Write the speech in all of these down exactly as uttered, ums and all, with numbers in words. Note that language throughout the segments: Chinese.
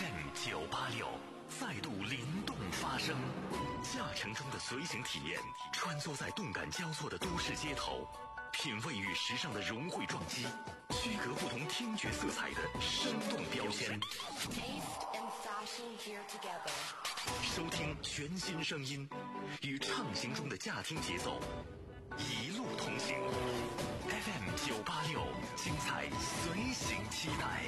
F M 九八六再度灵动发声，驾乘中的随行体验，穿梭在动感交错的都市街头，品味与时尚的融汇撞击，区隔不同听觉色彩的生动标签。收听全新声音，与畅行中的驾听节奏，一路同行。F M 九八六，精彩随行期待。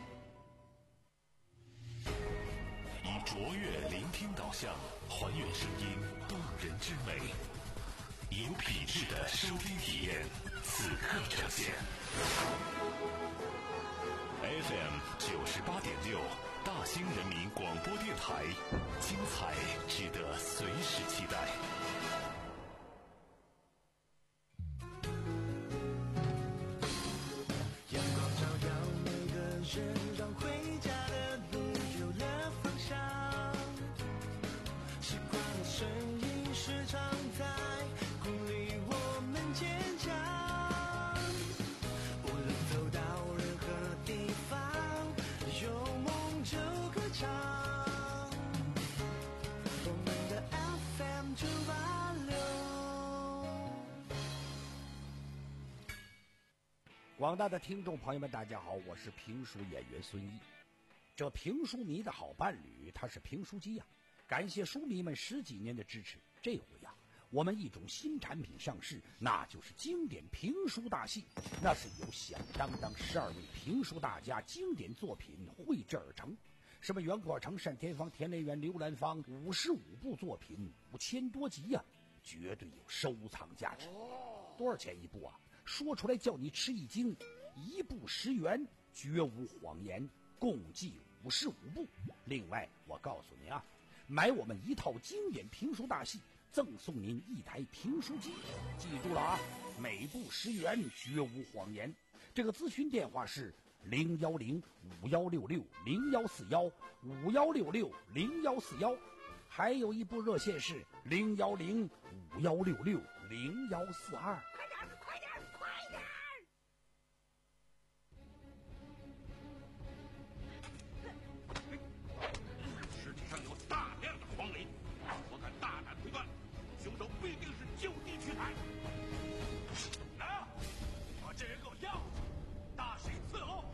以卓越聆听导向，还原声音动人之美，有品质的收听体验，此刻呈现。F M 九十八点六，大兴人民广播电台，精彩值得随时期待。 阳光照耀每个人，让回家的路有了方向。习惯的声音时常在鼓励我们坚强。无论走到任何地方，有梦就歌唱。我们的 F M 九八六。 广大的听众朋友们，大家好，我是评书演员孙一。这评书迷的好伴侣，他是评书机呀、啊。感谢书迷们十几年的支持，这回呀、啊，我们一种新产品上市，那就是经典评书大戏。那是由响当当十二位评书大家经典作品绘制而成，什么袁阔成、单田芳、田连元、刘兰芳，五十五部作品，五千多集呀、啊，绝对有收藏价值。多少钱一部啊？说出来叫你吃一惊，一部十元，绝无谎言，共计五十五部。另外，我告诉你啊，买我们一套经典评书大戏，赠送您一台评书机。记住了啊，每部十元，绝无谎言。这个咨询电话是零幺零五幺六六零幺四幺五幺六六零幺四幺，还有一部热线是零幺零五幺六六零幺四二。 快点，快点，快点！ 尸体上有大量的黄磷，我敢大胆推断，凶手必定是就地取材。来，把这人给我押回去，大审伺候。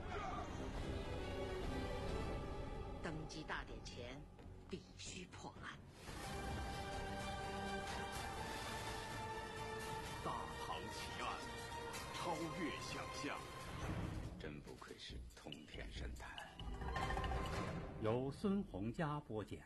登基大典前必须破案。 大唐奇案，超越想象， 真不愧是通天神探。 由孙洪佳播讲。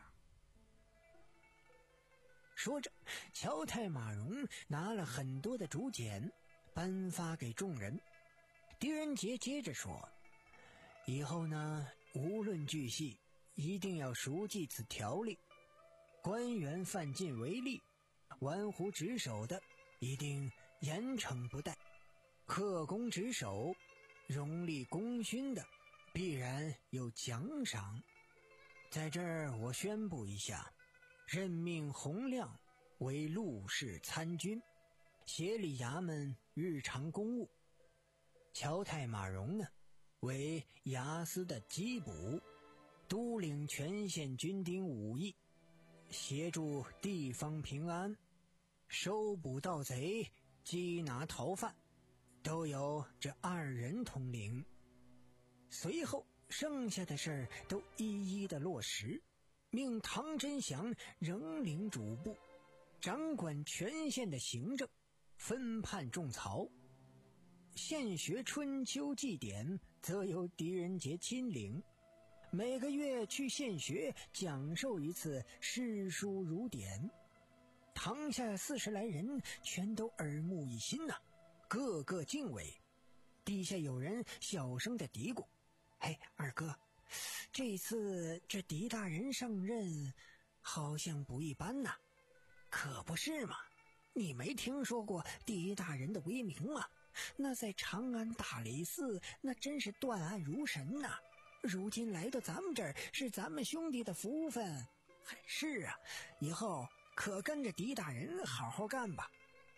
说着，乔太马荣拿了很多的竹简颁发给众人。狄仁杰接着说，以后呢，无论剧戏，一定要熟记此条例，官员犯禁违例，玩忽职守的一定严惩不贷，克公职守，荣立功勋的必然有奖赏。在这儿我宣布一下，任命洪亮为陆氏参军，协理衙门日常公务；乔太马荣呢，为衙司的缉捕，督领全县军丁武艺，协助地方平安，收捕盗贼，缉拿逃犯，都由这二人统领。随后剩下的事儿都一一的落实，命唐真祥仍领主簿，掌管全县的行政，分判种草。县学春秋祭典则由狄仁杰亲领，每个月去县学讲授一次诗书儒典。堂下四十来人全都耳目一新呐、啊，个个敬畏。底下有人小声的嘀咕：“哎，二哥，这次这狄大人上任好像不一般呐。”“可不是嘛，你没听说过狄大人的威名吗？那在长安大理寺那真是断案如神呐、啊。如今来到咱们这儿是咱们兄弟的福分。”“是啊，以后可跟着狄大人好好干吧。”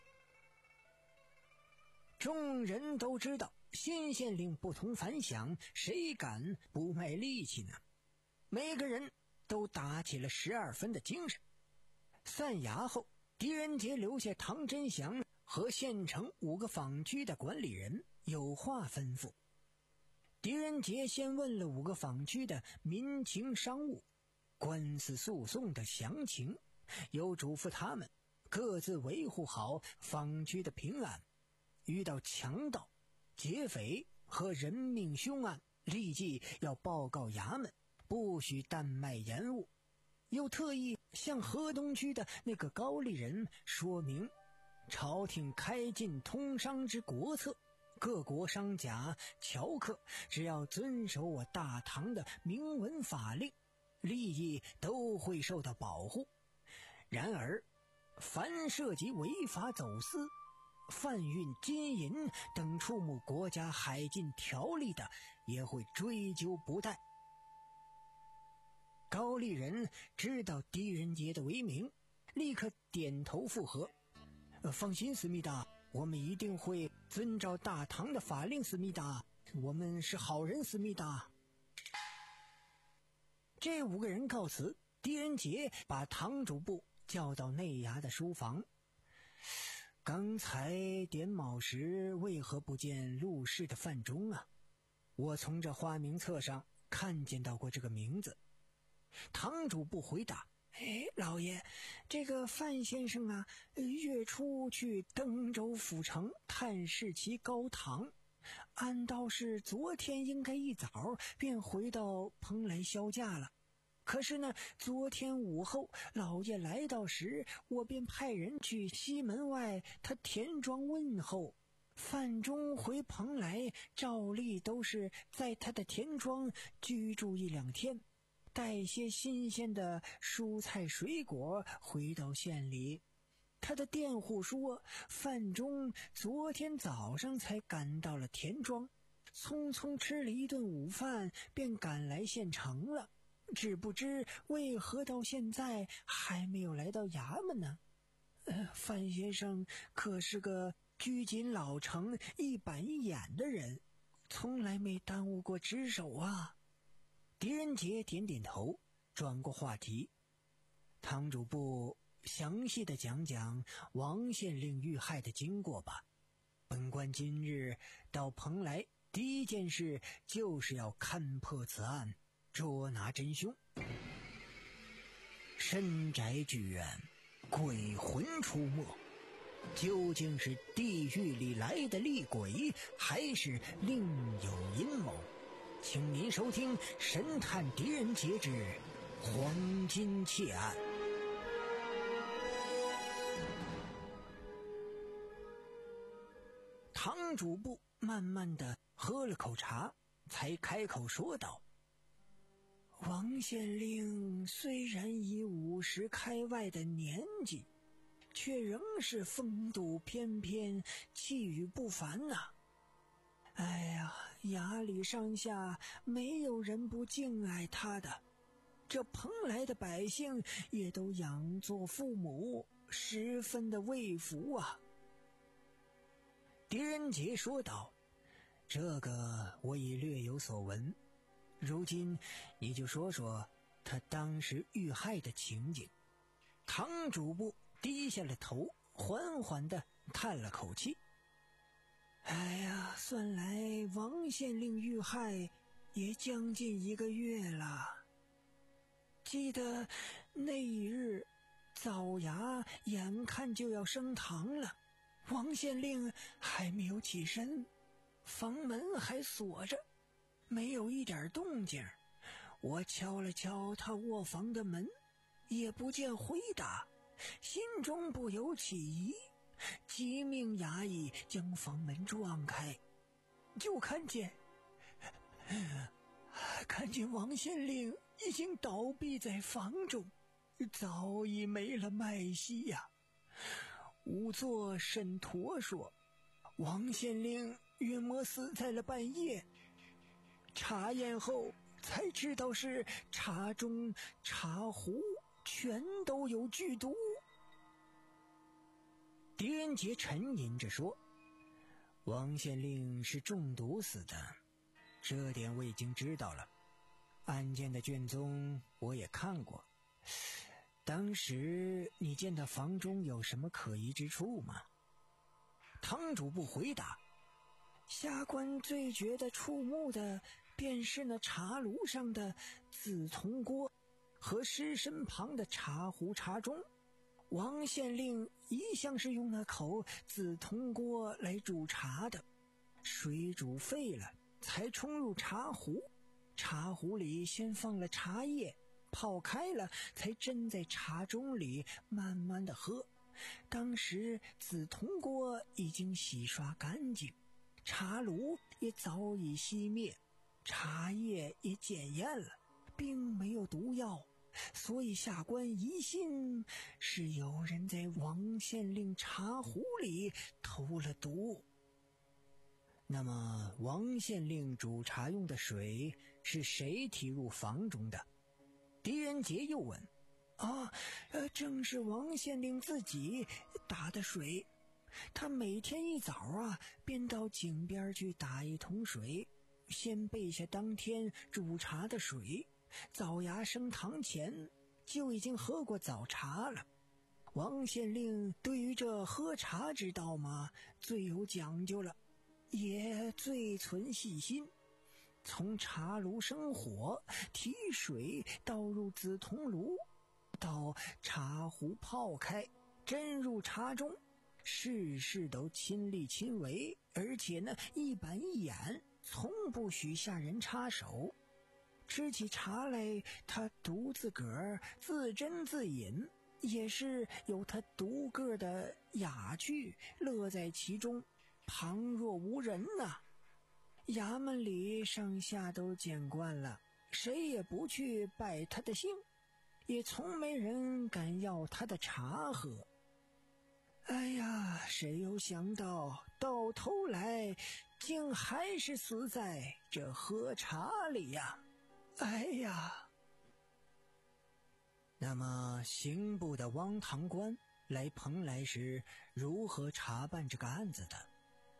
众人都知道新县令不同凡响，谁敢不卖力气呢？ 每个人都打起了十二分的精神。散衙后，狄仁杰留下唐真祥和县城五个坊区的管理人有话吩咐。狄仁杰先问了五个坊区的民情商务、官司诉讼的详情，又嘱咐他们各自维护好坊区的平安，遇到强盗、劫匪和人命凶案，立即要报告衙门，不许怠慢延误。又特意向河东区的那个高丽人说明，朝廷开禁通商之国策，各国商贾、樵客只要遵守我大唐的明文法令，利益都会受到保护。然而，凡涉及违法走私、贩运金银等触目国家海禁条例的，也会追究不贷。高丽人知道狄仁杰的威名，立刻点头附和。呃、放心，思密达，我们一定会遵照大唐的法令，思密达，我们是好人，思密达。这五个人告辞，狄仁杰把堂主簿叫到内衙的书房。刚才点卯时为何不见陆氏的范中啊？我从这花名册上看见到过这个名字。堂主簿回答：哎，老爷，这个范先生啊，月初去登州府城探视其高堂，按道是昨天应该一早便回到蓬莱销假了。可是呢，昨天午后老爷来到时，我便派人去西门外他田庄问候。范中回蓬莱，照例都是在他的田庄居住一两天，带些新鲜的蔬菜水果回到县里。他的佃户说，范中昨天早上才赶到了田庄，匆匆吃了一顿午饭，便赶来县城了。只不知为何到现在还没有来到衙门呢？呃，范先生可是个拘谨老成、一板一眼的人，从来没耽误过值守啊。狄仁杰点点头，转过话题。堂主簿详细的讲讲王县令遇害的经过吧。本官今日到蓬莱，第一件事就是要勘破此案，捉拿真凶。深宅剧院，鬼魂出没，究竟是地狱里来的厉鬼，还是另有阴谋？请您收听《神探狄仁杰之黄金窃案》。堂主簿慢慢的喝了口茶，才开口说道：王县令虽然已五十开外的年纪，却仍是风度翩翩，气宇不凡呐、啊。哎呀，衙里上下没有人不敬爱他的，这蓬莱的百姓也都仰作父母，十分的畏服啊。狄仁杰说道：这个我已略有所闻，如今你就说说他当时遇害的情景。堂主簿低下了头，缓缓地叹了口气。哎呀，算来王县令遇害也将近一个月了。记得那一日早衙眼看就要升堂了，王县令还没有起身，房门还锁着，没有一点动静。我敲了敲他卧房的门，也不见回答，心中不由起疑，急命衙役将房门撞开，就看见看见王县令已经倒闭在房中，早已没了脉息呀。仵作沈陀说，王县令约莫死在了半夜，查验后才知道是茶中茶壶全都有剧毒。狄仁杰沉吟着说，王县令是中毒死的，这点我已经知道了。 案件的卷宗我也看过，当时你见到房中有什么可疑之处吗？堂主不回答。下官最觉得触目的便是那茶炉上的紫铜锅和尸身旁的茶壶茶盅。王县令一向是用那口紫铜锅来煮茶的，水煮沸了才冲入茶壶，茶壶里先放了茶叶，泡开了才斟在茶盅里慢慢的喝。当时紫铜锅已经洗刷干净，茶炉也早已熄灭，茶叶也检验了，并没有毒药，所以下官疑心是有人在王县令茶壶里投了毒。那么王县令煮茶用的水是谁提入房中的？狄仁杰又问。啊，呃，正是王县令自己打的水。他每天一早啊，便到井边去打一桶水，先备下当天煮茶的水，早芽升堂前就已经喝过早茶了。王县令对于这喝茶之道嘛，最有讲究了，也最存细心。从茶炉生火，提水倒入紫铜炉，到茶壶泡开，斟入茶中，事事都亲力亲为，而且呢一板一眼，从不许下人插手。吃起茶来，他独自个儿自斟自饮，也是有他独个的雅趣，乐在其中，旁若无人呐、啊。衙门里上下都见惯了，谁也不去拜他的姓，也从没人敢要他的茶喝。哎呀，谁有想到到头来竟还是死在这喝茶里呀！哎呀！那么刑部的汪堂官来蓬莱时如何查办这个案子的？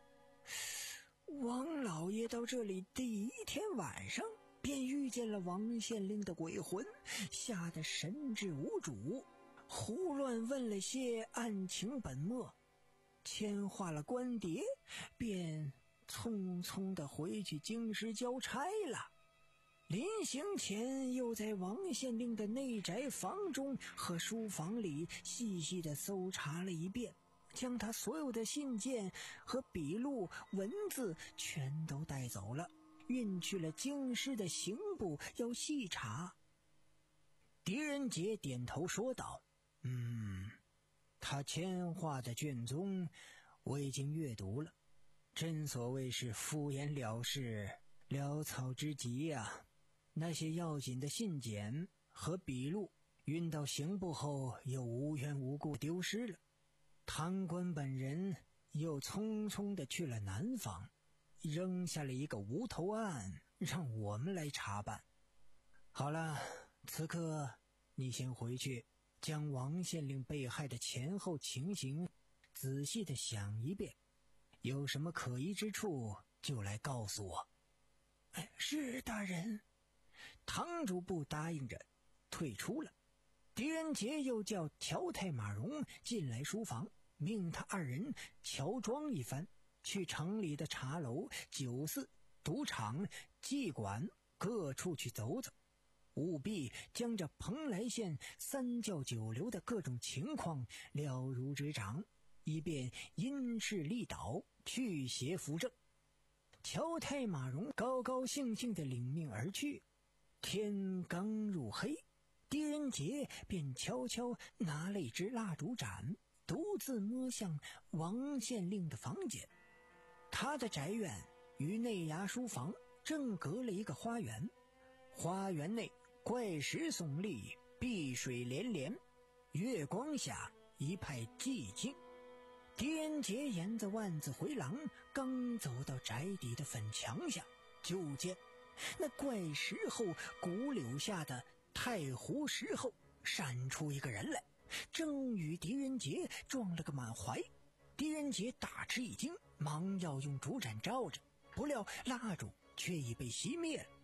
王老爷到这里第一天晚上便遇见了王县令的鬼魂，吓得神志无主，胡乱问了些案情本末，签画了官牒，便匆匆地回去京师交差了。临行前又在王县令的内宅房中和书房里细细地搜查了一遍，将他所有的信件和笔录文字全都带走了，运去了京师的刑部要细查。狄仁杰点头说道：嗯，他签画的卷宗我已经阅读了，真所谓是敷衍了事，潦草之极啊。那些要紧的信件和笔录运到刑部后又无缘无故丢失了，堂官本人又匆匆地去了南方，扔下了一个无头案让我们来查办。好了，此刻你先回去将王县令被害的前后情形仔细地想一遍，有什么可疑之处就来告诉我。哎，是大人。堂主不答应着退出了。狄仁杰又叫乔太马荣进来书房，命他二人乔装一番，去城里的茶楼、酒肆、赌场、妓馆各处去走走，务必将这蓬莱县三教九流的各种情况了如指掌，以便因势利导，去邪扶正。乔太马荣高高兴兴地领命而去。天刚入黑，狄仁杰便悄悄拿了一支蜡烛盏，独自摸向王县令的房间。他的宅院与内衙书房正隔了一个花园，花园内怪石耸立，碧水连连，月光下一派寂静。狄仁杰沿着万子回廊刚走到宅邸的粉墙下，就见那怪石后古柳下的太湖石后闪出一个人来，正与狄仁杰撞了个满怀。狄仁杰大吃一惊，忙要用烛盏照着，不料蜡烛却已被熄灭了。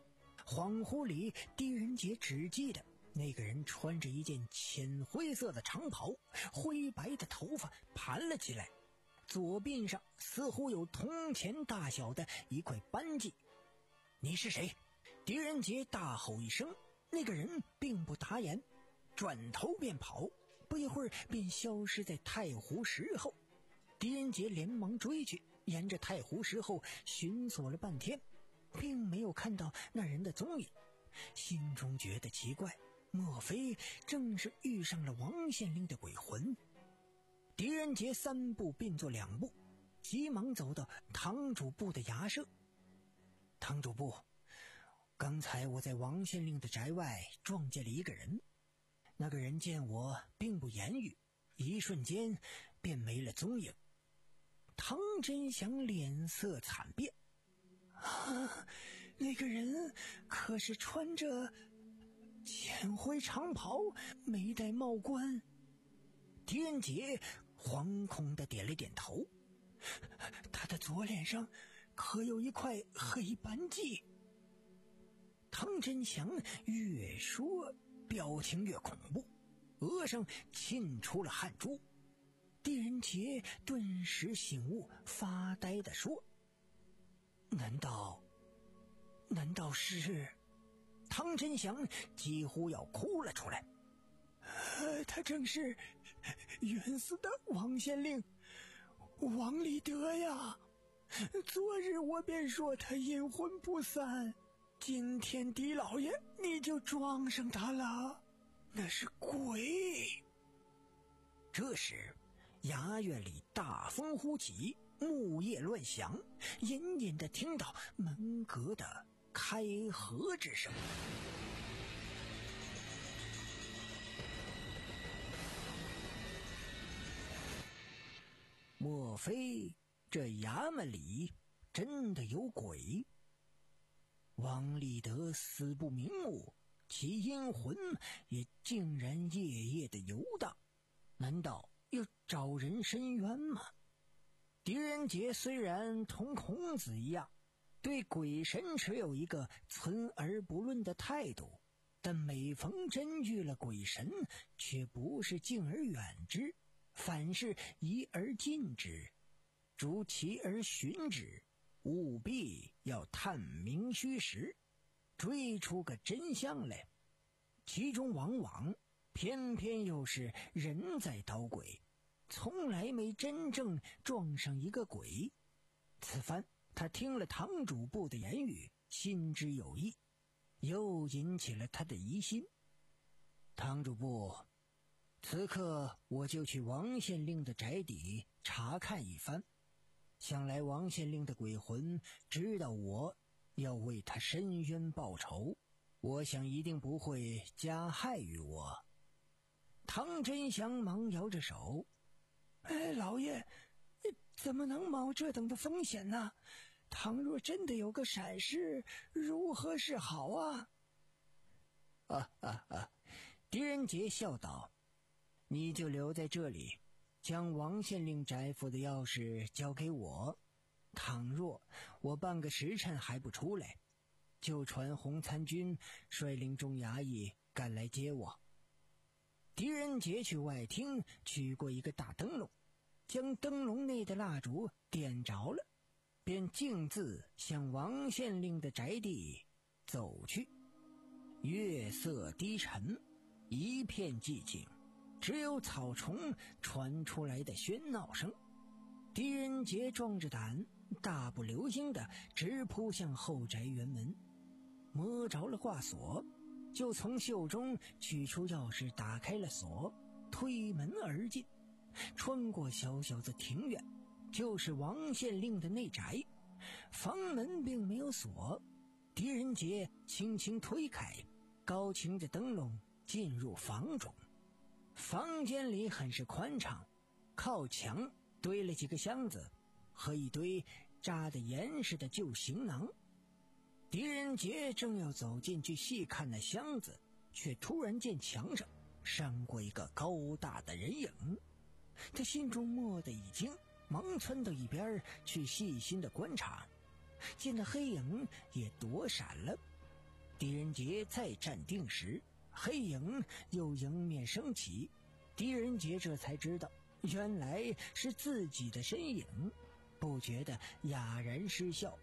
恍惚里，狄仁杰只记得那个人穿着一件浅灰色的长袍，灰白的头发盘了起来，左鬓上似乎有铜钱大小的一块斑迹。你是谁？狄仁杰大吼一声，那个人并不答言，转头便跑，不一会儿便消失在太湖石后。狄仁杰连忙追去，沿着太湖石后寻索了半天，并没有看到那人的踪影，心中觉得奇怪，莫非正是遇上了王县令的鬼魂？狄仁杰三步并作两步，急忙走到堂主部的衙舍。堂主部，刚才我在王县令的宅外撞见了一个人，那个人见我并不言语，一瞬间便没了踪影。唐真祥脸色惨变，啊，那个人可是穿着浅灰长袍，没戴帽冠？狄仁杰惶恐地点了点头，他的左脸上可有一块黑斑迹？唐真祥越说表情越恐怖，额上沁出了汗珠。狄仁杰顿时醒悟，发呆地说：难道难道是……唐真祥几乎要哭了出来。呃，他正是冤死的王县令王立德呀！昨日我便说他阴魂不散，今天狄老爷你就撞上他了，那是鬼。这时衙院里大风呼起，木叶乱响，隐隐地听到门阁的开合之声。莫非这衙门里真的有鬼？王立德死不瞑目，其阴魂也竟然夜夜的游荡，难道要找人伸冤吗？狄仁杰虽然同孔子一样对鬼神持有一个存而不论的态度，但每逢真遇了鬼神，却不是敬而远之，反是疑而近之，逐其而寻之，务必要探明虚实，追出个真相来。其中往往偏偏又是人在捣鬼，从来没真正撞上一个鬼。此番他听了堂主部的言语，心知有意，又引起了他的疑心。堂主部，此刻我就去王县令的宅邸查看一番，想来王县令的鬼魂知道我要为他伸冤报仇，我想一定不会加害于我。唐真祥忙摇着手：哎，老爷怎么能冒这等的风险呢？倘若真的有个闪失，如何是好啊？啊啊啊！狄仁杰笑道：你就留在这里，将王县令宅府的钥匙交给我，倘若我半个时辰还不出来，就传洪参军率领众衙役赶来接我。狄仁杰去外厅取过一个大灯笼，将灯笼内的蜡烛点着了，便径自向王县令的宅地走去。月色低沉，一片寂静，只有草丛传出来的喧闹声。狄仁杰壮着胆，大步流星地直扑向后宅园门，摸着了挂锁，就从袖中取出钥匙打开了锁，推门而进。穿过小小的庭院，就是王县令的内宅，房门并没有锁。狄仁杰轻轻推开，高擎着灯笼进入房中。房间里很是宽敞，靠墙堆了几个箱子和一堆扎得严实的旧行囊。狄仁杰正要走进去细看那箱子，却突然见墙上闪过一个高大的人影。他心中蓦地一惊，忙窜到一边去细心的观察，见那黑影也躲闪了。狄狄仁杰再站定时，黑影又迎面升起，狄仁杰这才知道原来是自己的身影，不觉得哑然失笑。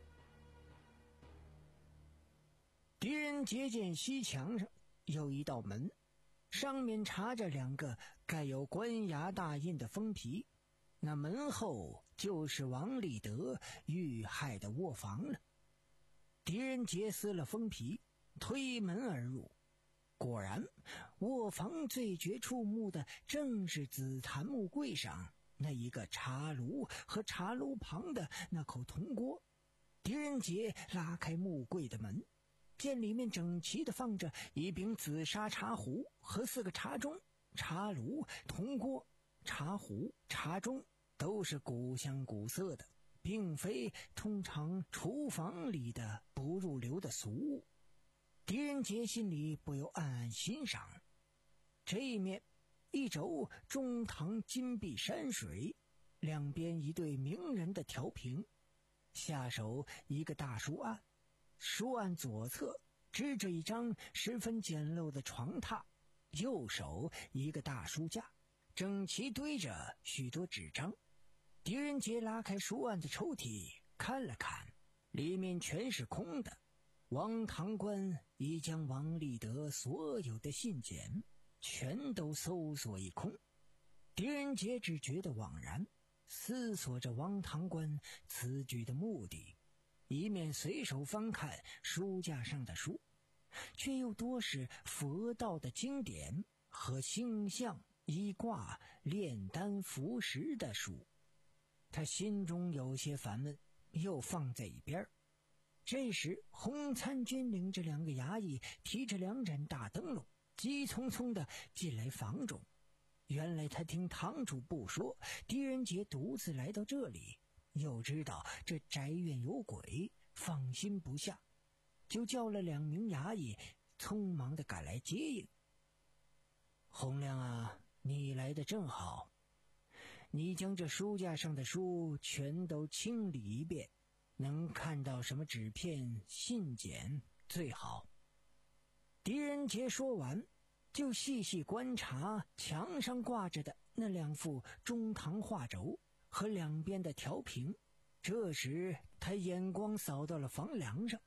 狄仁杰见西墙上有一道门，上面插着两个盖有官衙大印的封皮，那门后就是王立德遇害的卧房了。狄仁杰撕了封皮，推门而入，果然卧房最觉触目的正是紫檀木柜上那一个茶炉和茶炉旁的那口铜锅。狄仁杰拉开木柜的门，见里面整齐地放着一柄紫砂茶壶和四个茶盅，茶炉、铜锅、茶壶、茶盅都是古香古色的，并非通常厨房里的不入流的俗物。狄仁杰心里不由暗暗欣赏。这一面一轴中堂金碧山水，两边一对名人的调屏，下手一个大书案，书案左侧支着一张十分简陋的床榻，右手一个大书架，整齐堆着许多纸张。狄仁杰拉开书案的抽屉看了看，里面全是空的。王堂官已将王立德所有的信件全都搜索一空。狄仁杰只觉得惘然，思索着王堂官此举的目的，一面随手翻看书架上的书，却又多是佛道的经典和星象、医卦、炼丹服食的书。他心中有些烦闷，又放在一边。这时洪参军领着两个衙役提着两盏大灯笼，急匆匆地进来房中。原来他听堂主部说狄仁杰独自来到这里，又知道这宅院有鬼，放心不下，就叫了两名衙役匆忙地赶来接应。洪亮啊，你来得正好，你将这书架上的书全都清理一遍，能看到什么纸片、信笺最好。狄仁杰说完，就细细观察墙上挂着的那两幅中堂画轴和两边的调屏。这时他眼光扫到了房梁上，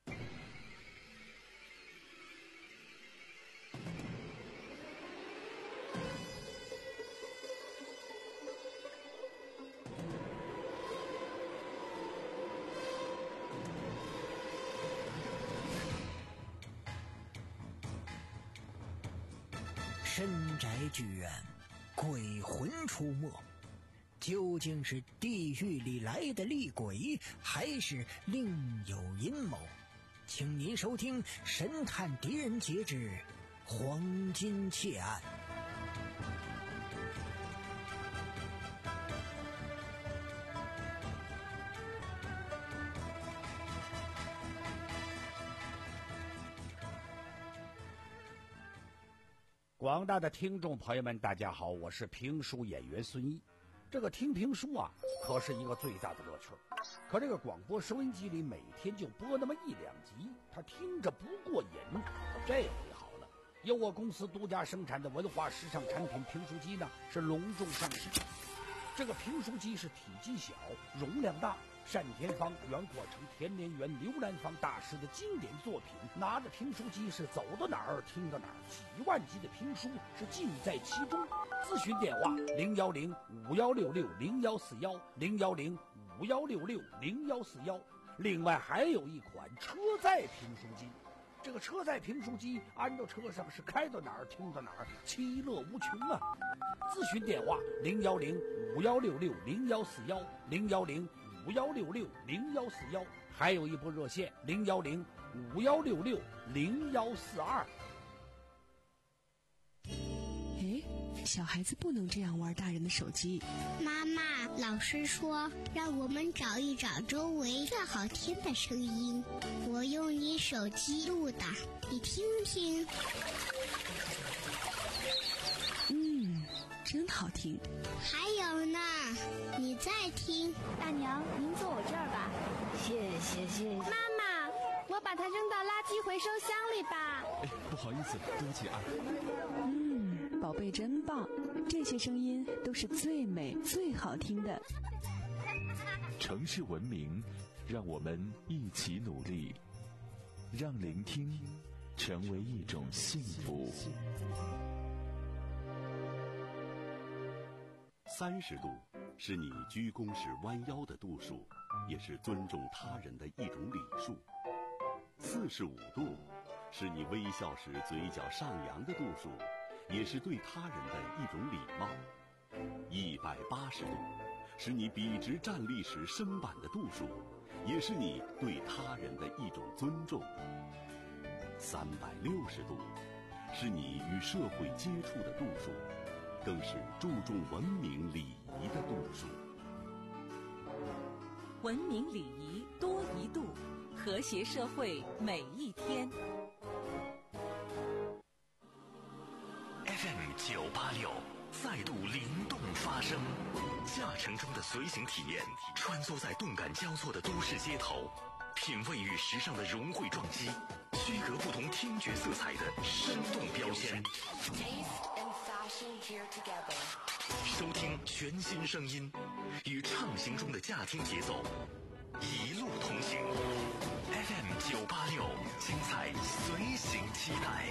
深宅剧院，鬼魂出没，究竟是地狱里来的厉鬼，还是另有阴谋？请您收听《神探狄仁杰之黄金窃案》。 广大的听众朋友们，大家好，我是评书演员孙一。这个听评书啊，可是一个最大的乐趣。可这个广播收音机里每天就播那么一两集，他听着不过瘾。这回好了，由我公司独家生产的文化时尚产品评书机呢，是隆重上市。这个评书机是体积小，容量大，单田芳、袁阔成、田连元、刘兰芳大师的经典作品，拿着评书机是走到哪儿听到哪儿，几万集的评书是尽在其中。咨询电话零幺零五幺六六零幺四幺零幺零五幺六六零幺四幺。另外还有一款车载评书机，这个车载评书机安到车上是开到哪儿听到哪儿，其乐无穷啊！咨询电话零幺零五幺六六零幺四幺零幺零五幺六六零幺四幺，还有一部热线零幺零五幺六六零幺四二。 诶，小孩子不能这样玩大人的手机。 妈妈，老师说让我们找一找周围最好听的声音，我用你手机录的，你听听。 嗯，真好听。 还有呢，你再听。 大娘，您坐我这儿吧。 谢谢谢谢。 妈妈，我把它扔到垃圾回收箱里吧。 哎，不好意思，对不起啊。 嗯，宝贝真棒，这些声音都是最美最好听的。 城市文明，让我们一起努力，让聆听成为一种幸福。 三十度是你鞠躬时弯腰的度数，也是尊重他人的一种礼数。四十五度是你微笑时嘴角上扬的度数，也是对他人的一种礼貌。一百八十度是你笔直站立时身板的度数，也是你对他人的一种尊重。三百六十度是你与社会接触的度数，更是注重文明礼仪的度数。 文明礼仪多一度，和谐社会每一天。 F M 九八六再度灵动发声，驾乘中的随行体验，穿梭在动感交错的都市街头，品味与时尚的融汇撞击，区隔不同听觉色彩的生动标签。收听全新声音，与畅行中的驾听节奏，一路同行。F M 九八六，精彩随行期待。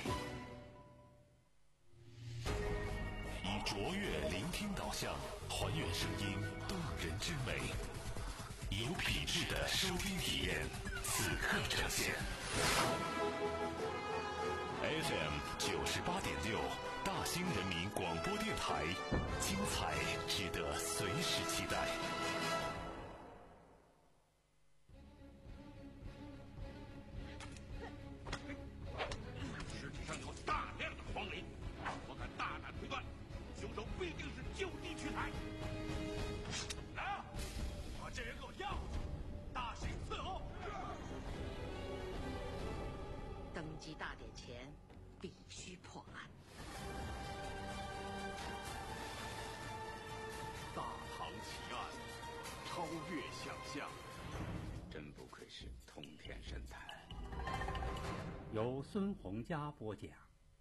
以卓越聆听导向，还原声音动人之美，有品质的收听体验，此刻呈现。F M 九十八点六，大兴人民广播电台，精彩值得随时期待。 尸体上有大量的黄磷，我敢大胆推断，凶手必定是就地取材。来，把这人给我要去，大刑伺候。 登基大典前必须破案。 大唐奇案，超越想象， 真不愧是通天神探。 由孙洪佳播讲。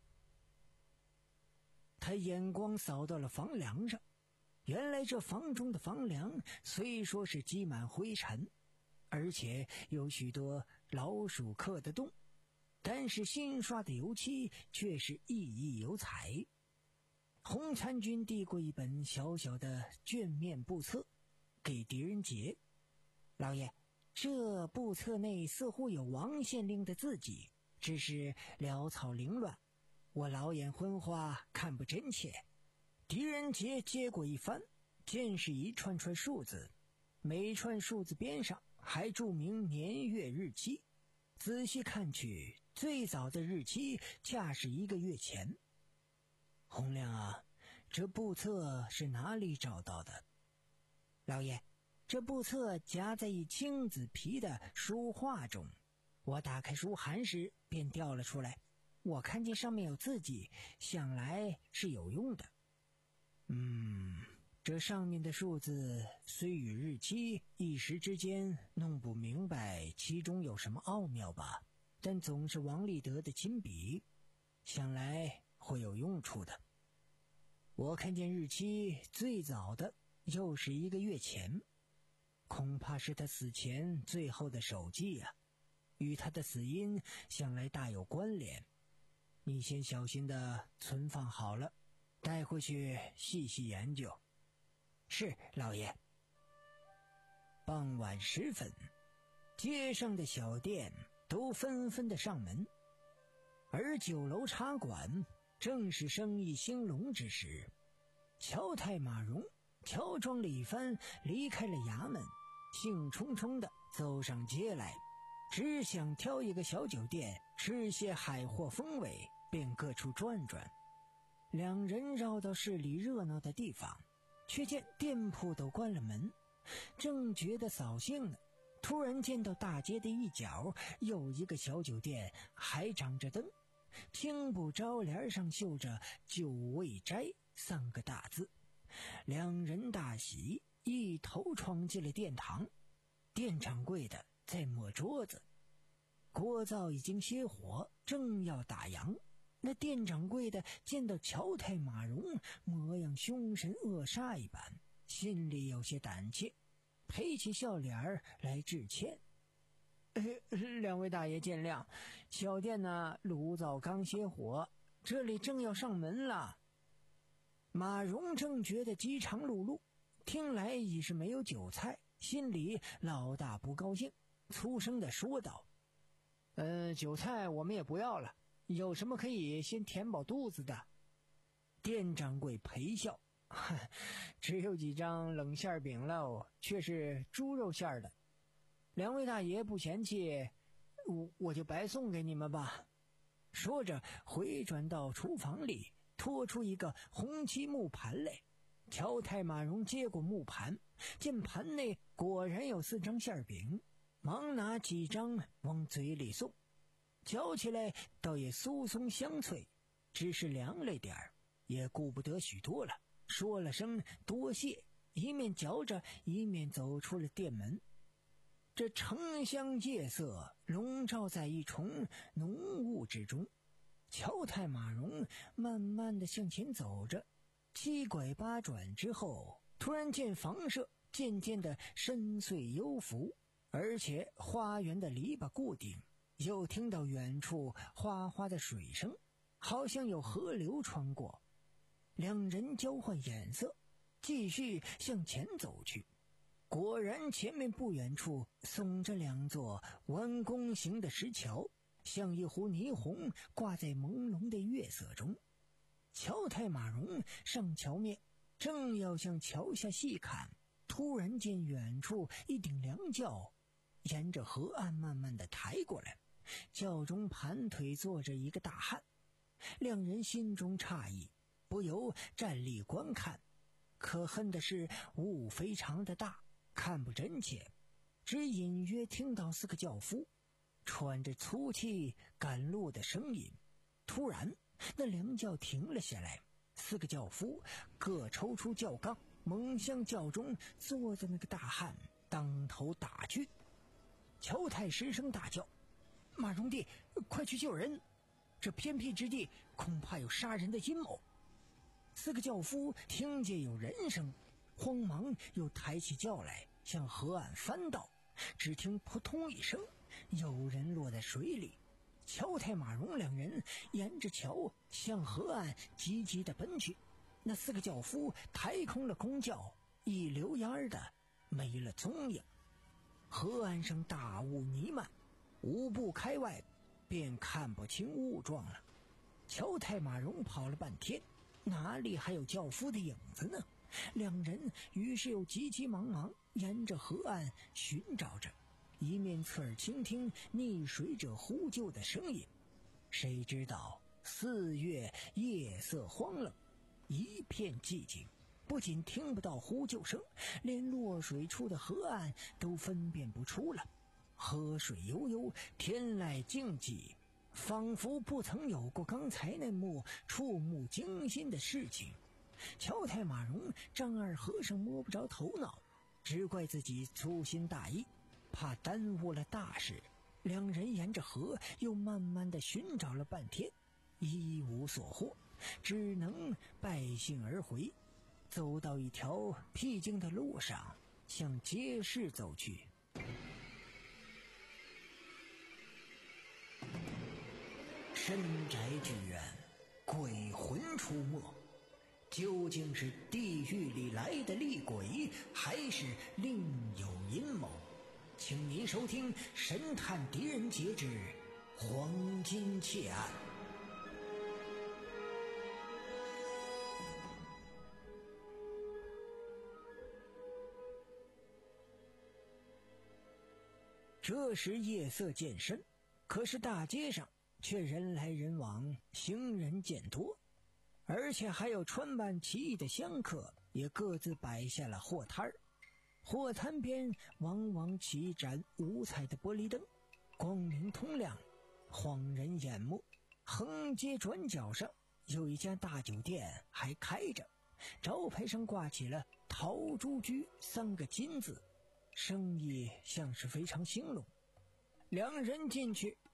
他眼光扫到了房梁上，原来这房中的房梁虽说是积满灰尘，而且有许多老鼠刻的洞，但是新刷的油漆却是熠熠有彩。洪参军递过一本小小的卷面簿册给狄仁杰，老爷，这簿册内似乎有王县令的字迹，只是潦草凌乱，我老眼昏花，看不真切。狄仁杰接过一翻，见是一串串数字，每串数字边上还注明年月日期，仔细看去，最早的日期恰是一个月前。洪亮啊，这簿册是哪里找到的？老爷，这簿册夹在一青紫皮的书画中，我打开书函时便调了出来，我看见上面有字迹，想来是有用的。嗯，这上面的数字虽与日期一时之间弄不明白其中有什么奥妙吧，但总是王立德的亲笔，想来会有用处的。我看见日期最早的又是一个月前，恐怕是他死前最后的手记啊，与他的死因想来大有关联。你先小心的存放好了，带回去细细研究。是，老爷。傍晚时分，街上的小店都纷纷的上门，而酒楼茶馆正是生意兴隆之时。乔太马荣、乔装李帆离开了衙门，兴冲冲地走上街来，只想挑一个小酒店吃些海货风味，便各处转转。两人绕到市里热闹的地方，却见店铺都关了门，正觉得扫兴呢，突然见到大街的一角有一个小酒店，还长着灯，青布招帘上绣着九味斋三个大字。两人大喜，一头闯进了殿堂。店掌柜的在抹桌子。 锅灶已经熄火，正要打烊，那店掌柜的见到乔太马荣模样凶神恶煞一般，心里有些胆怯，陪起笑脸儿来致歉。呃，两位大爷见谅，小店呢炉灶刚熄火，这里正要上门了。马荣正觉得饥肠辘辘，听来已是没有酒菜，心里老大不高兴，粗声的说道：呃，酒菜我们也不要了，有什么可以先填饱肚子的？店掌柜陪笑：只有几张冷馅饼喽，却是猪肉馅的。两位大爷不嫌弃，我我就白送给你们吧。说着回转到厨房里，拖出一个红漆木盘来。乔太马荣接过木盘，见盘内果然有四张馅饼，忙拿几张往嘴里送，嚼起来倒也酥松香脆，只是凉了点儿，也顾不得许多了，说了声多谢，一面嚼着一面走出了店门。这城乡夜色笼罩在一重浓雾之中，乔太马荣慢慢地向前走着，七拐八转之后，突然见房舍渐渐的深邃幽浮，而且花园的篱笆固定，又听到远处哗哗的水声，好像有河流穿过。两人交换眼色，继续向前走去。果然前面不远处耸着两座弯弓形的石桥，像一壶霓虹挂在朦胧的月色中。乔太马荣上桥面，正要向桥下细看，突然见远处一顶凉轿沿着河岸慢慢地抬过来，轿中盘腿坐着一个大汉。两人心中诧异，不由站立观看，可恨的是雾非常的大，看不真切，只隐约听到四个轿夫喘着粗气赶路的声音。突然那凉轿停了下来，四个轿夫各抽出轿杠，猛向轿中坐着那个大汉当头打去。乔太失声大叫：马荣弟，快去救人，这偏僻之地恐怕有杀人的阴谋。四个轿夫听见有人声，慌忙又抬起轿来向河岸翻倒，只听扑通一声，有人落在水里。乔太马荣两人沿着桥向河岸急急地奔去，那四个轿夫抬空了公轿，一溜烟儿的没了踪影。河岸上大雾弥漫，五步开外便看不清雾状了。乔太马荣跑了半天，哪里还有轿夫的影子呢？两人于是又急急忙忙沿着河岸寻找着，一面侧耳倾听溺水者呼救的声音。谁知道四月夜色荒冷，一片寂静，不仅听不到呼救声，连落水处的河岸都分辨不出了。河水悠悠，天籁静寂，仿佛不曾有过刚才那幕触目惊心的事情。乔太马荣张二和尚摸不着头脑，只怪自己粗心大意，怕耽误了大事。两人沿着河又慢慢的寻找了半天，一无所获，只能败兴而回，走到一条僻静的路上，向街市走去。深宅剧院，鬼魂出没，究竟是地狱里来的厉鬼，还是另有阴谋？请您收听《神探狄仁杰之黄金窃案》。这时夜色渐深，可是大街上却人来人往，行人渐多，而且还有穿扮奇异的香客也各自摆下了货摊儿。货摊边往往起一盏五彩的玻璃灯，光明通亮，晃人眼目。横街转角上有一家大酒店还开着，招牌上挂起了陶朱居三个金字，生意像是非常兴隆。两人进去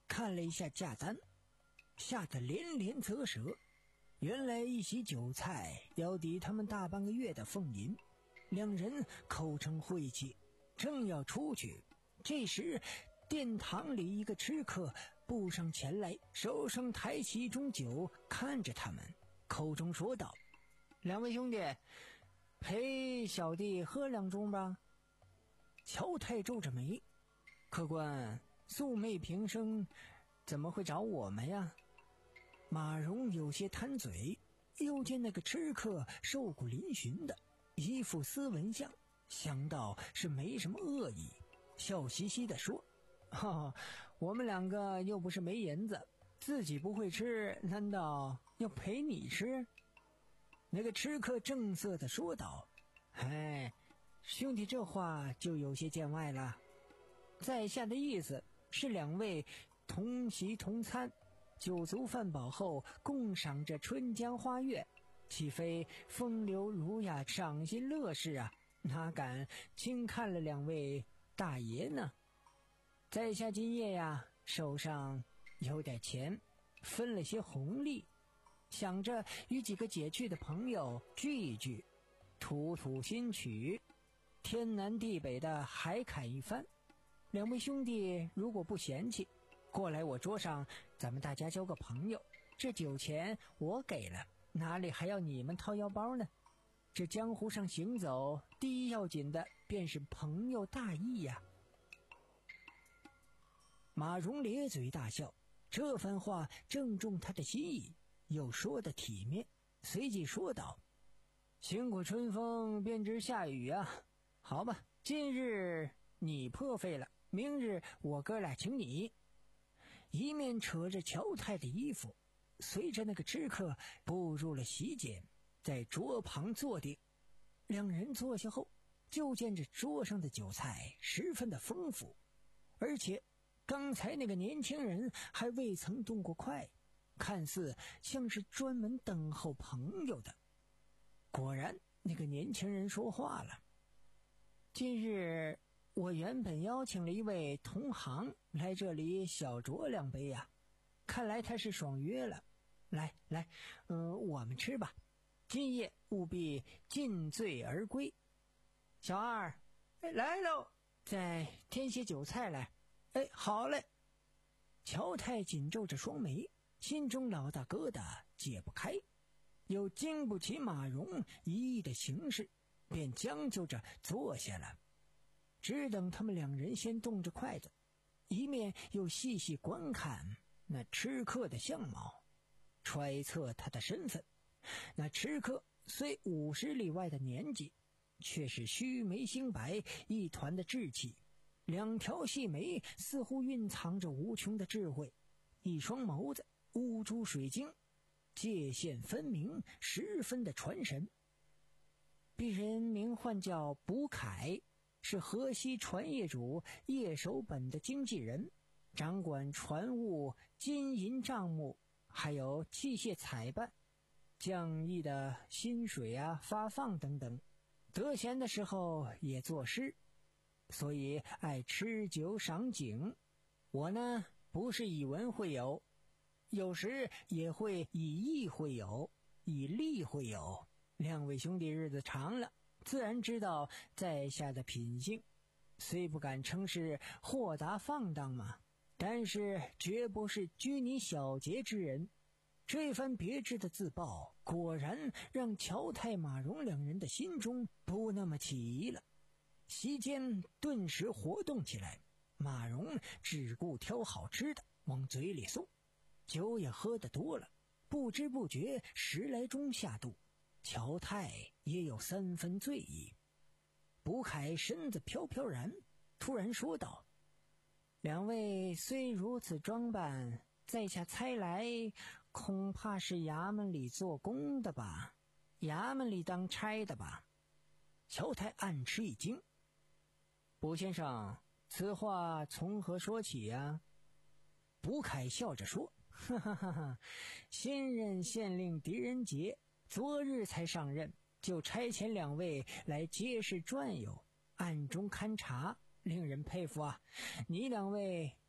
看了一下价单，吓得连连啧舌。原来一席酒菜要抵他们大半个月的俸银，两人口称晦气，正要出去，这时殿堂里一个吃客步上前来，手上抬起一盅酒，看着他们，口中说道：两位兄弟，陪小弟喝两盅吧。乔太皱着眉，客官素昧平生，怎么会找我们呀？马蓉有些贪嘴，又见那个吃客瘦骨嶙峋的，一副斯文相，想到是没什么恶意，笑嘻嘻地说：哈哈，我们两个又不是没银子，自己不会吃，难道要陪你吃？那个吃客正色地说道：哎，兄弟这话就有些见外了，在下的意思是两位同席同餐，酒足饭饱后共赏这春江花月，岂非风流儒雅，赏心乐事啊？哪敢轻看了两位大爷呢？在下今夜呀，手上有点钱，分了些红利，想着与几个解去的朋友聚一聚，吐吐新曲，天南地北的海侃一番。两位兄弟如果不嫌弃，过来我桌上，咱们大家交个朋友，这酒钱我给了，哪里还要你们掏腰包呢？这江湖上行走，第一要紧的便是朋友大义呀。马蓉咧嘴大笑，这番话正中他的心意，又说得体面，随即说道：行过春风便知下雨啊，好吧，今日你破费了，明日我哥俩请你。一面扯着乔太的衣服，随着那个吃客步入了席间，在桌旁坐定。两人坐下后，就见这桌上的酒菜十分的丰富，而且刚才那个年轻人还未曾动过筷，看似像是专门等候朋友的。果然那个年轻人说话了：今日我原本邀请了一位同行来这里小酌两杯呀、啊，看来他是爽约了。来来，嗯、呃，我们吃吧，今夜务必尽醉而归。小二，哎，来喽，再添些酒菜来。哎，好嘞。乔太紧皱着双眉，心中老大疙瘩解不开，又经不起马蓉一意的行事，便将就着坐下了。只等他们两人先动着筷子，一面又细细观看那吃客的相貌，揣测他的身份。那吃客虽五十里外的年纪，却是须眉星白，一团的稚气，两条细眉似乎蕴藏着无穷的智慧，一双眸子乌珠水晶，界限分明，十分的传神。鄙人名唤叫卜凯，是河西船业主叶守本的经纪人，掌管船务、金银账目，还有器械采办、匠役的薪水啊、发放等等。得闲的时候也作诗，所以爱吃酒赏景。我呢，不是以文会友，有时也会以义会友，以利会友。两位兄弟日子长了，自然知道在下的品性，虽不敢称是豁达放荡嘛，但是绝不是拘泥小节之人。这番别致的自曝，果然让乔太、马蓉两人的心中不那么起疑了。席间顿时活动起来，马蓉只顾挑好吃的往嘴里送，酒也喝得多了，不知不觉十来盅下肚，乔太也有三分醉意。卜凯身子飘飘然，突然说道：两位虽如此装扮，在下猜来恐怕是衙门里做工的吧，衙门里当差的吧。乔太暗吃一惊：卜先生，此话从何说起呀？卜凯笑着说：哈哈哈哈，新任县令狄仁杰昨日才上任，就差遣两位来街市转悠，暗中勘察，令人佩服啊。你两位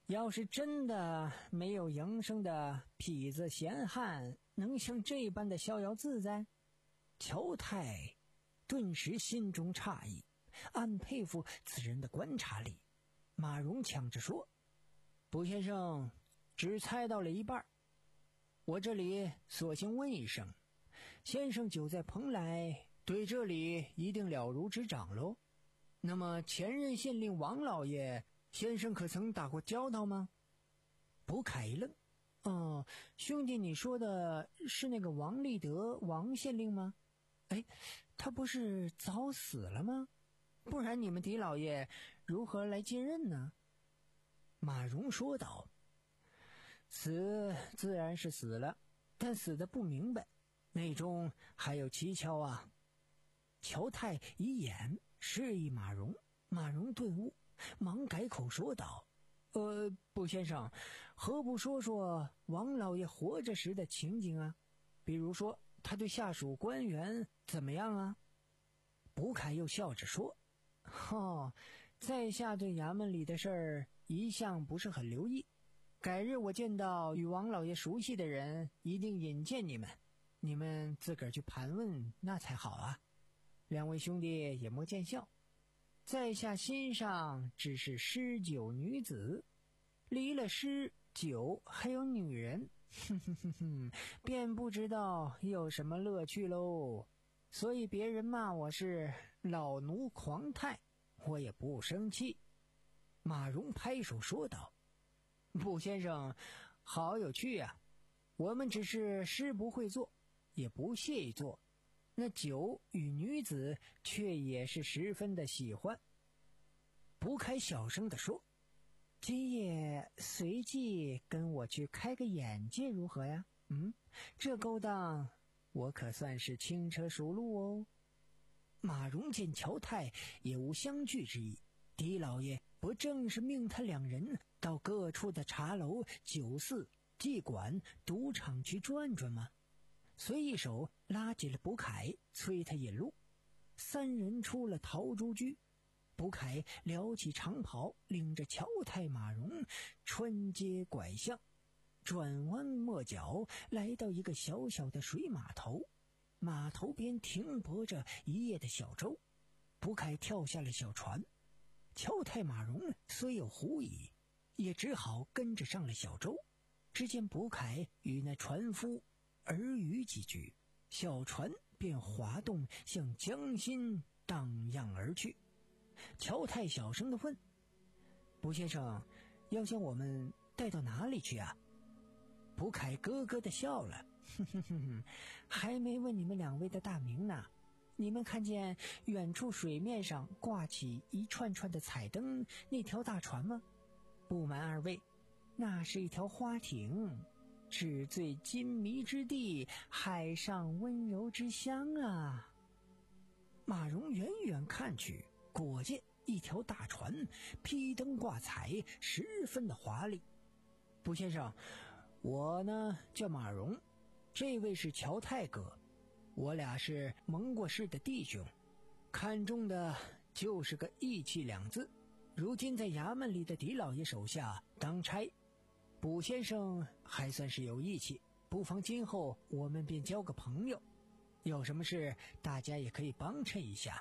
要是真的没有营生的痞子闲汉能像这般的逍遥自在，乔太顿时心中诧异，暗佩服此人的观察力。马荣抢着说：卜先生只猜到了一半，我这里索性问一声，先生久在蓬莱，对这里一定了如指掌喽。那么前任县令王老爷，先生可曾打过交道吗？卜凯一愣，哦，兄弟，你说的是那个王立德王县令吗？哎，他不是早死了吗？不然你们狄老爷如何来接任呢？马荣说道：死自然是死了，但死得不明白，内中还有蹊跷啊。乔太以眼示意马荣，马荣顿悟，忙改口说道：呃，卜先生，何不说说王老爷活着时的情景啊？比如说他对下属官员怎么样啊？卜凯又笑着说：哦，在下对衙门里的事儿一向不是很留意，改日我见到与王老爷熟悉的人，一定引荐你们，你们自个儿去盘问那才好啊。两位兄弟也莫见笑，在下心上只是诗酒女子，离了诗酒还有女人，哼哼哼哼，便不知道有什么乐趣喽。所以别人骂我是老奴狂态，我也不生气。马荣拍手说道：卜先生好有趣啊，我们只是诗不会做，也不屑于做，那酒与女子却也是十分的喜欢。卜凯小声地说：今夜随即跟我去开个眼界如何呀？嗯，这勾当我可算是轻车熟路哦。马荣见乔太也无相拒之意，狄老爷不正是命他两人到各处的茶楼、酒肆、妓馆、赌场去转转吗？随一手拉起了卜凯，催他引路。三人出了陶朱居，卜凯撩起长袍，领着乔太马荣穿街拐巷，转弯抹角，来到一个小小的水码头。码头边停泊着一叶的小舟，卜凯跳下了小船。乔太马荣虽有狐疑，也只好跟着上了小舟。只见卜凯与那船夫耳语几句，小船便滑动向江心荡漾而去。乔太小声地问：卜先生，要将我们带到哪里去啊？卜凯咯咯地笑了，哼哼哼哼，还没问你们两位的大名呢。你们看见远处水面上挂起一串串的彩灯那条大船吗？不瞒二位，那是一条花艇，纸醉金迷之地，海上温柔之乡啊。马荣远远看去，果见一条大船，披灯挂彩，十分的华丽。卜先生，我呢叫马荣，这位是乔太哥，我俩是蒙过世的弟兄，看中的就是个义气两字。如今在衙门里的狄老爷手下当差，卜先生还算是有义气，不妨今后我们便交个朋友，有什么事大家也可以帮衬一下。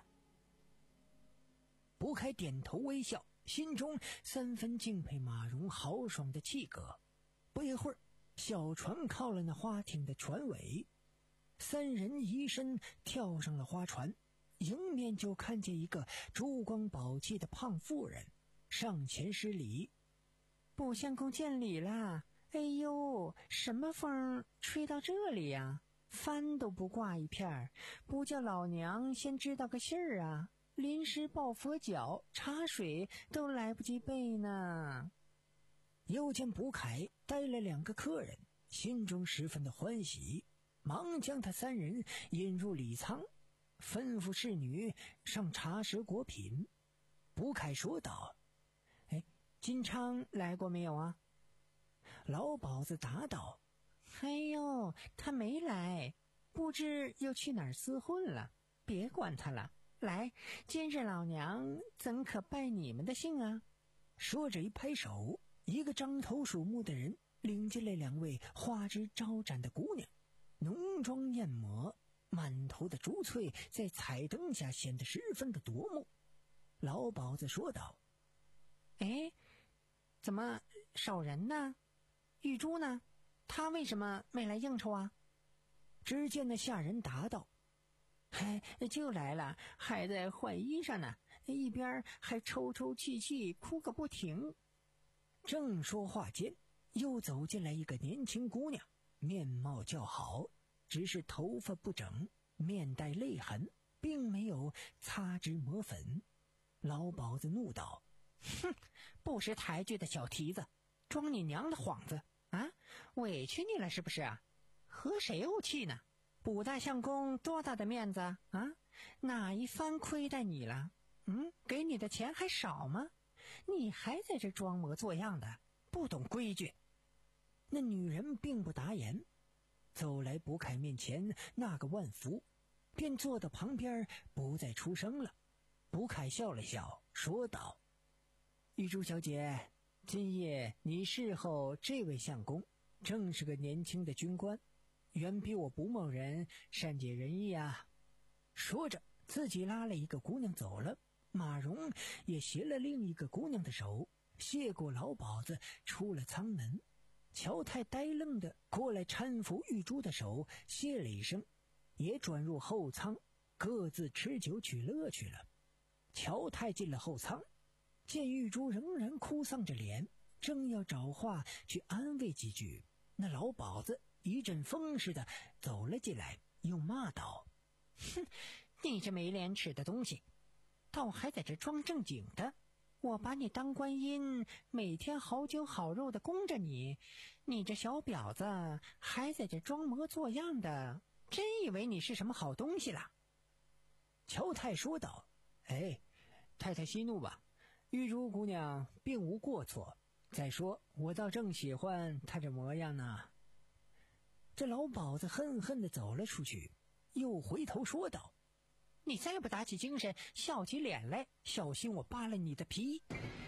卜凯点头微笑，心中三分敬佩马荣豪爽的气格。不一会儿，小船靠了那花艇的船尾，三人移身跳上了花船，迎面就看见一个珠光宝气的胖妇人上前施礼：卜相公见礼啦！哎呦，什么风吹到这里呀？帆都不挂一片，不叫老娘先知道个信儿啊！临时抱佛脚，茶水都来不及备呢。又见卜凯带了两个客人，心中十分的欢喜，忙将他三人引入礼舱，吩咐侍女上茶食果品。卜凯说道：哎，金昌来过没有啊？老鸨子答道：哎呦，他没来，不知又去哪儿厮混了，别管他了。来，今日老娘怎可败你们的兴啊？说着一拍手， 一个獐头鼠目的人领进来两位花枝招展的姑娘，浓妆艳抹，满头的珠翠在彩灯下显得十分的夺目。老鸨子说道： 哎，怎么少人呢？玉珠呢？他为什么没来应酬啊？ 只见那下人答道： 嗨，就来了，还在换衣裳呢，一边还抽抽泣泣哭个不停。 正说话间，又走进来一个年轻姑娘，面貌较好，只是头发不整，面带泪痕，并没有擦脂抹粉。老鸨子怒道： 哼，不识抬举的小蹄子，装你娘的幌子啊！委屈你了是不是啊？和谁怄气呢？补大相公多大的面子啊？哪一番亏待你了？嗯，给你的钱还少吗？你还在这装模作样的，不懂规矩。 那女人并不答言，走来卜凯面前那个万福，便坐到旁边不再出声了。卜凯笑了笑，说道：玉珠小姐，今夜你侍候这位相公，正是个年轻的军官，远比我卜某人善解人意啊。说着自己拉了一个姑娘走了，马蓉也携了另一个姑娘的手，谢过老鸨子，出了舱门。乔太呆愣的过来搀扶玉珠的手，谢了一声，也转入后舱，各自吃酒取乐去了。乔太进了后舱，见玉珠仍然哭丧着脸，正要找话去安慰几句，那老鸨子一阵风似的走了进来，又骂道： 哼，你这没廉耻的东西，倒还在这装正经的。我把你当观音，每天好酒好肉的供着你，你这小婊子还在这装模作样的，真以为你是什么好东西了？ 乔太说道：哎，太太息怒吧，玉珠姑娘并无过错，再说我倒正喜欢她这模样呢。这老鸨子恨恨地走了出去，又回头说道： 你再不打起精神，笑起脸来，小心我扒了你的皮。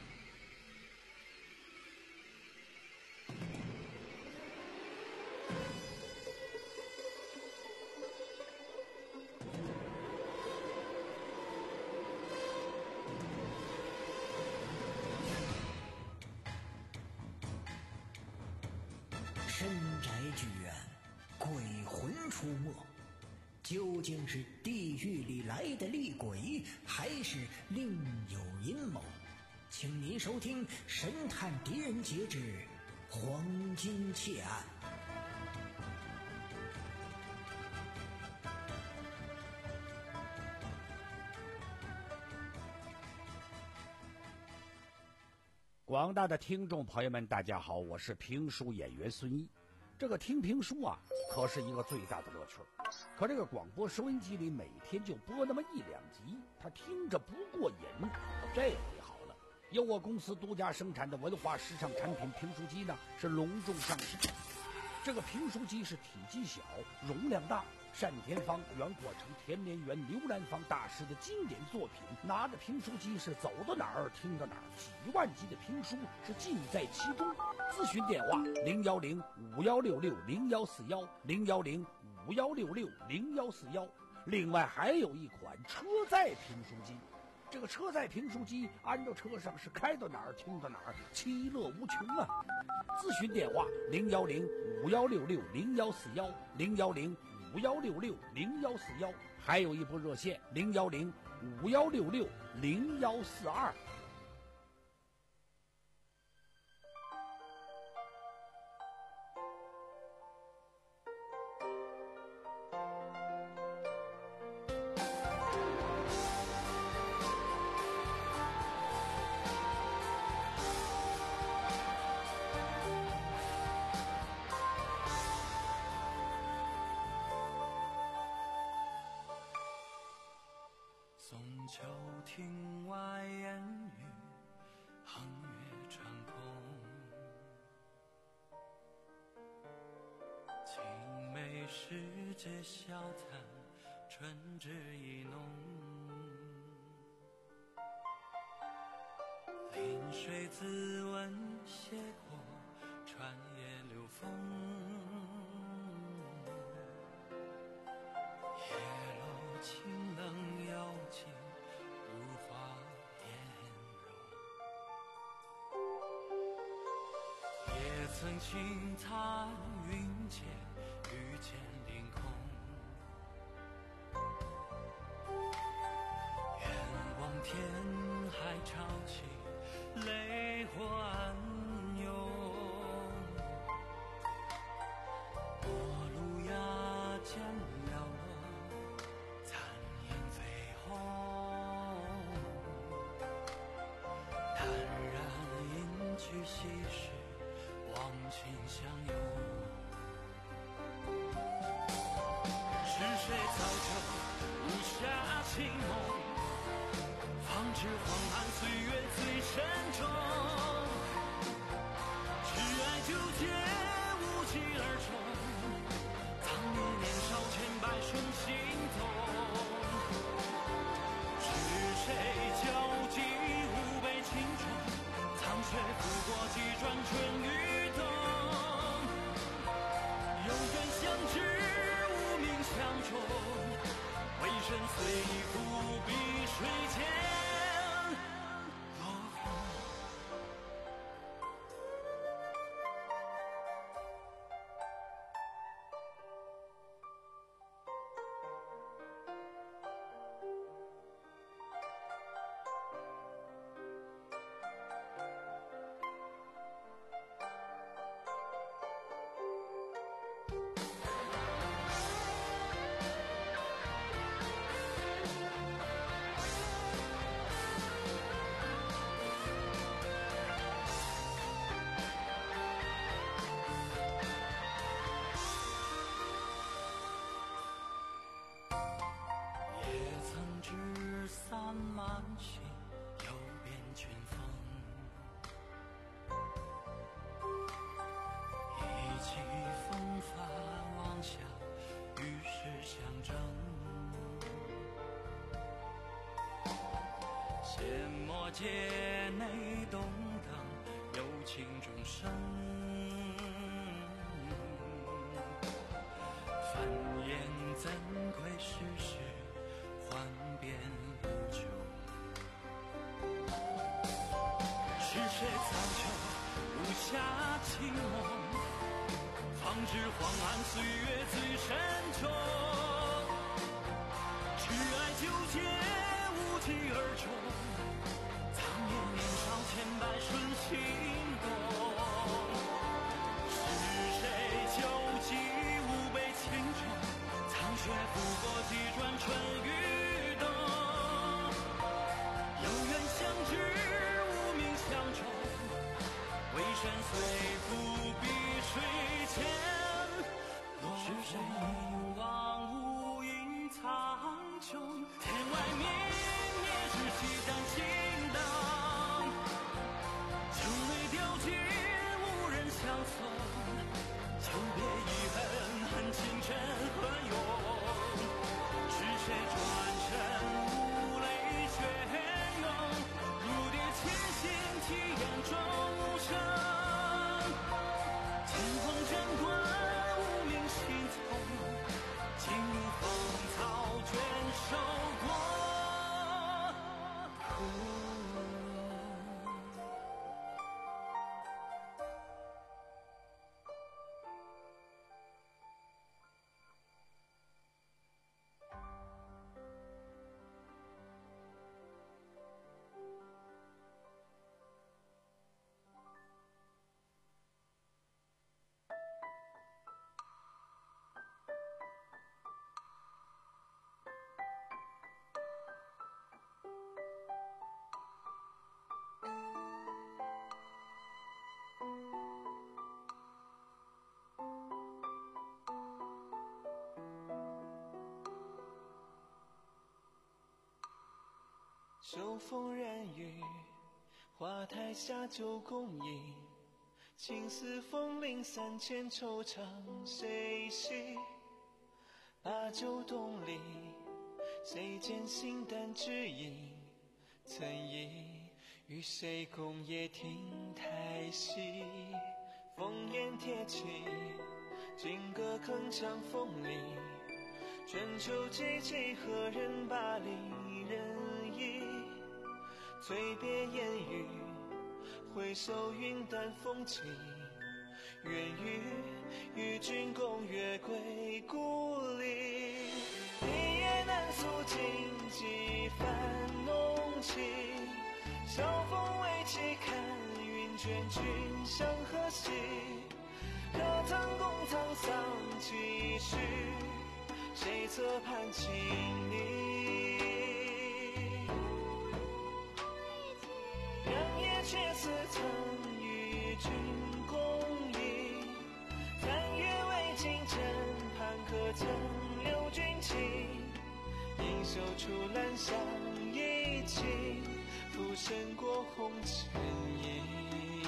深宅剧院，鬼魂出没，究竟是地狱里来的厉鬼，还是另有阴谋？请您收听《神探狄仁杰之黄金窃案》。 广大的听众朋友们，大家好，我是评书演员孙毅。这个听评书啊，可是一个最大的乐趣。可这个广播收音机里每天就播那么一两集，他听着不过瘾。这回好了，由我公司独家生产的文化时尚产品评书机呢，是隆重上市。这个评书机是体积小，容量大，单田芳、袁国成、田连元、刘兰芳大师的经典作品。拿着评书机是走到哪儿听到哪儿，几万集的评书是尽在其中。咨询电话零幺零五幺六六零幺四幺零幺零五幺六六零幺四幺。另外还有一款车载评书机。这个车载评书机安到车上是开到哪儿听到哪儿，其乐无穷啊！咨询电话零幺零五幺六六零幺四幺零幺零五幺六六零幺四幺，还有一部热线零幺零五幺六六零幺四二。 秋亭外烟雨，横越长空。青梅时节笑谈，春至意浓。 临水自问斜过船也流风，夜楼清冷妖精如花颜容，也曾轻踏云间遇见凌空，愿望天海潮起泪或暗涌，陌路崖间寥落残影飞红，淡然隐居昔时忘情相拥，是谁造就无暇情梦，方知荒寒岁月最沉重，挚爱纠结无疾而终，藏念年少千百生心动，是谁交集无悲情重，苍雪拂过几转春雨冬，有缘相知无名相重，为身随浮碧水间。阡陌界内动荡，有情众生。繁言怎愧世事，幻变无穷。是谁造就无暇情梦，方知荒寒岁月最深重。挚爱纠结无疾而终，藏念年少千百瞬心动。是谁纠集无悲情重，苍雪拂过几转春雨冬。有缘相知无名相重，为身随浮碧水间。是谁一望无垠苍穹，天外明灭之激战倾荡，酒泪掉尽无人相送，久别遗恨恨情深何用？是谁转身无泪隽永，如蝶潜心体验终生。千峰斩断无名心痛，尽风草卷收过苦。 秋风染雨，花台下酒共饮，青丝风铃三千惆怅谁系？把酒东篱，谁见形单指引？曾以与谁共夜听台戏？烽烟铁骑，金戈铿锵锋利。春秋几季，何人把离人忆？醉别烟雨，回首云淡风轻。愿与与君共月归故里。一夜难诉荆棘繁浓气。晓风微起，看云卷，君向何夕？可曾共沧桑几许？谁侧畔轻昵？良夜却似曾与君共忆。残月未尽，枕畔可曾留君情？应袖处兰香一起。浮生过红尘影。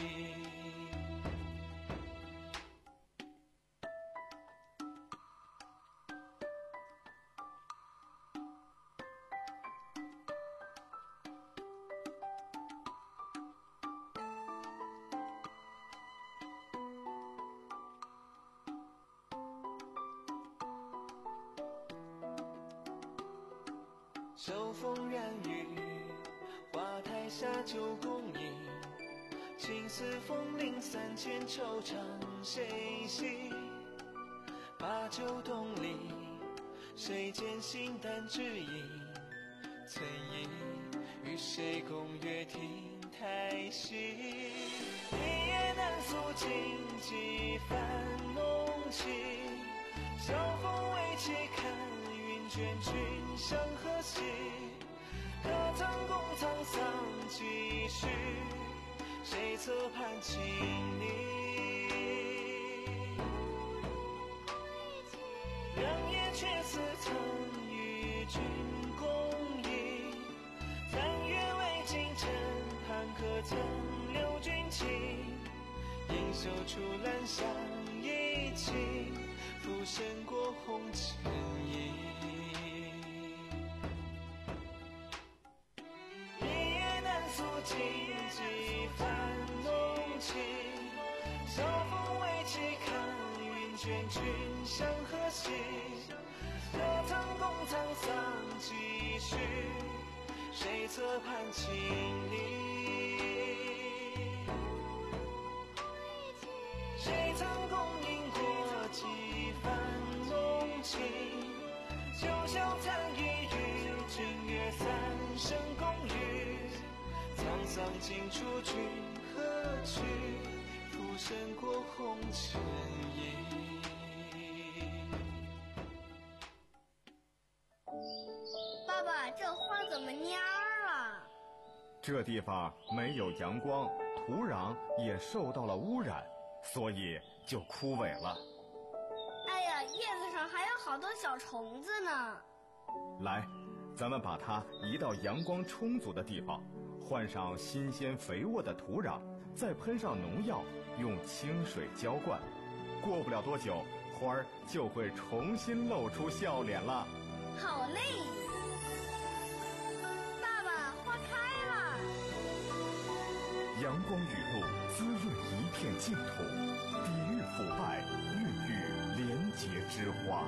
手风染雨，花台下酒共饮。青丝风铃三千，惆怅谁系？把酒东篱，谁见心淡只影？曾忆与谁共月听台戏？一夜难诉荆棘繁浓气。晓风微起，看云卷，君向何夕？可曾共沧桑几许？谁侧畔轻昵？良夜却似曾与君共忆。残月未尽，枕畔可曾留君情？应袖处兰香一起。浮生过红尘影。一夜难诉荆棘繁浓气。晓风微起，看云卷，君向何夕？可曾共沧桑几许？谁侧畔轻昵？谁曾共饮过几番浓情？九霄残雨与君月三生共语。沧桑尽处君何去？浮生过红尘影。 爸爸，这花怎么蔫了？ 这地方没有阳光，土壤也受到了污染，所以就枯萎了。 哎呀，叶子上还有好多小虫子呢。 来，咱们把它移到阳光充足的地方，换上新鲜肥沃的土壤，再喷上农药，用清水浇灌。过不了多久，花儿就会重新露出笑脸了。 好嘞！爸爸，花开了。 阳光雨露滋润一片净土，抵御腐败，孕育廉洁之花。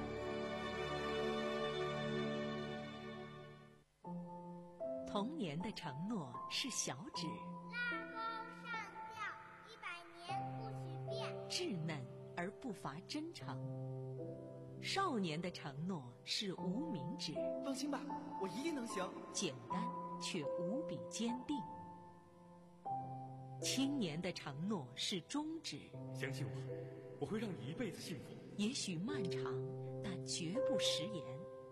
童年的承诺是小指， 拉钩上吊，一百年不许变。 稚嫩而不乏真诚。少年的承诺是无名指， 放心吧，我一定能行。 简单却无比坚定。青年的承诺是中指， 相信我，我会让你一辈子幸福。 也许漫长，但绝不食言。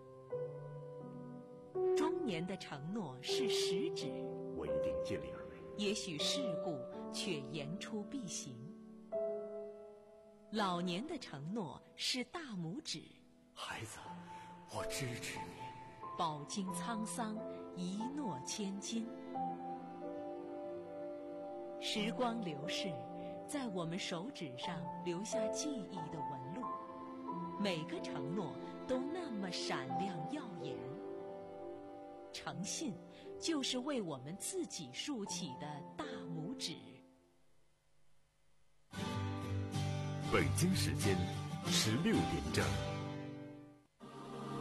中年的承诺是食指， 我一定尽力而为。 也许世故，却言出必行。老年的承诺是大拇指， 孩子，我支持你。 饱经沧桑，一诺千金。时光流逝，在我们手指上留下记忆的纹路，每个承诺都那么闪亮耀眼。诚信就是为我们自己竖起的大拇指。 北京时间十六点整。